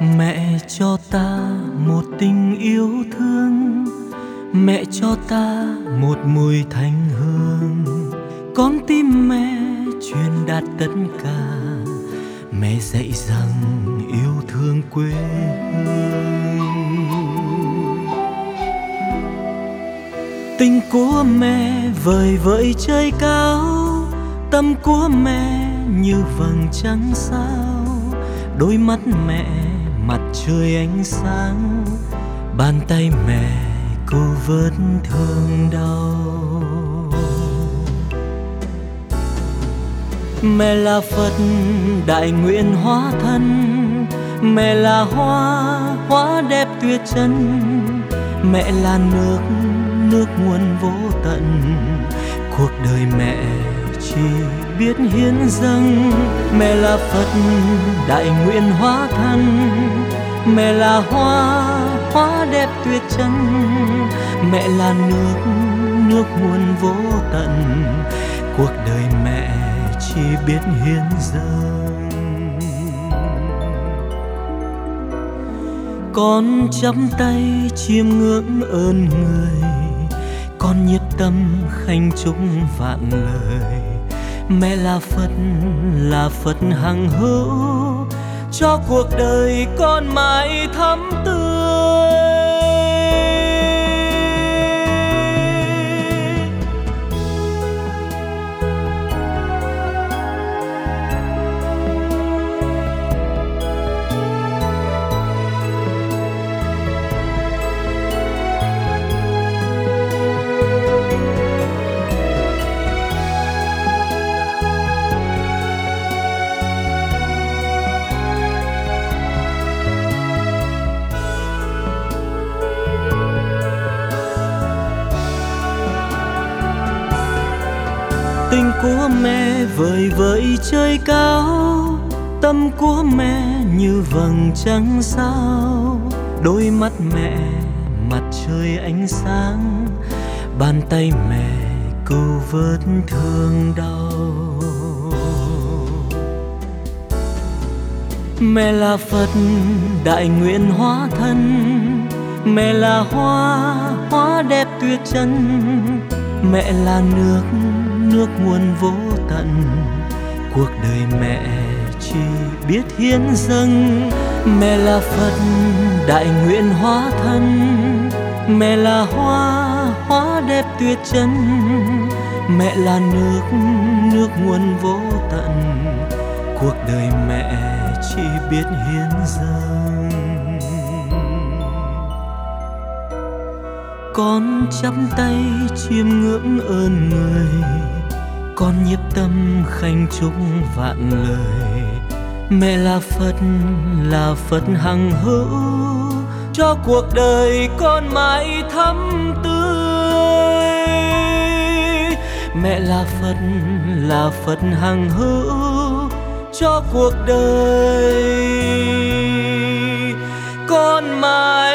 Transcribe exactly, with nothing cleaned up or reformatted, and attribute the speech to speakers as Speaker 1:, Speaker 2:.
Speaker 1: Mẹ cho ta một tình yêu thương, mẹ cho ta một mùi thanh hương. Con tim mẹ truyền đạt tất cả, mẹ dạy rằng yêu thương quê hương. Tình của mẹ vời vợi trời cao, tâm của mẹ như vầng trăng sao. Đôi mắt mẹ mặt trời ánh sáng, bàn tay mẹ cứu vớt thương đau. Mẹ là Phật đại nguyện hóa thân, mẹ là hoa hoa đẹp tuyệt trần. Mẹ là nước nước nguồn vô tận, cuộc đời mẹ chỉ biết hiến dâng. Mẹ là Phật đại nguyện hóa thân, mẹ là hoa hoa đẹp tuyệt trần. Mẹ là nước nước nguồn vô tận, cuộc đời mẹ chỉ biết hiến dâng. Con chắp tay chiêm ngưỡng ơn người, con nhiệt tâm khanh chúc vạn lời. Mẹ là Phật là Phật hằng hữu, cho cuộc đời con mãi thắm tươi. Tình của mẹ vời vợi trời cao, tâm của mẹ như vầng trăng sao. Đôi mắt mẹ mặt trời ánh sáng, bàn tay mẹ cứu vớt thương đau. Mẹ là Phật đại nguyện hóa thân, mẹ là hoa hoa đẹp tuyệt trần. Mẹ là nước nước nguồn vô tận, cuộc đời mẹ chỉ biết hiến dâng. Mẹ là Phật đại nguyện hóa thân, mẹ là hoa hoa đẹp tuyệt trần. Mẹ là nước nước nguồn vô tận, cuộc đời mẹ chỉ biết hiến dâng. Con chắp tay chiêm ngưỡng ơn người, con nhiếp tâm khanh chúc vạn lời. Mẹ là Phật là Phật hằng hữu, cho cuộc đời con mãi thắm tươi. Mẹ là Phật là Phật hằng hữu, cho cuộc đời con mãi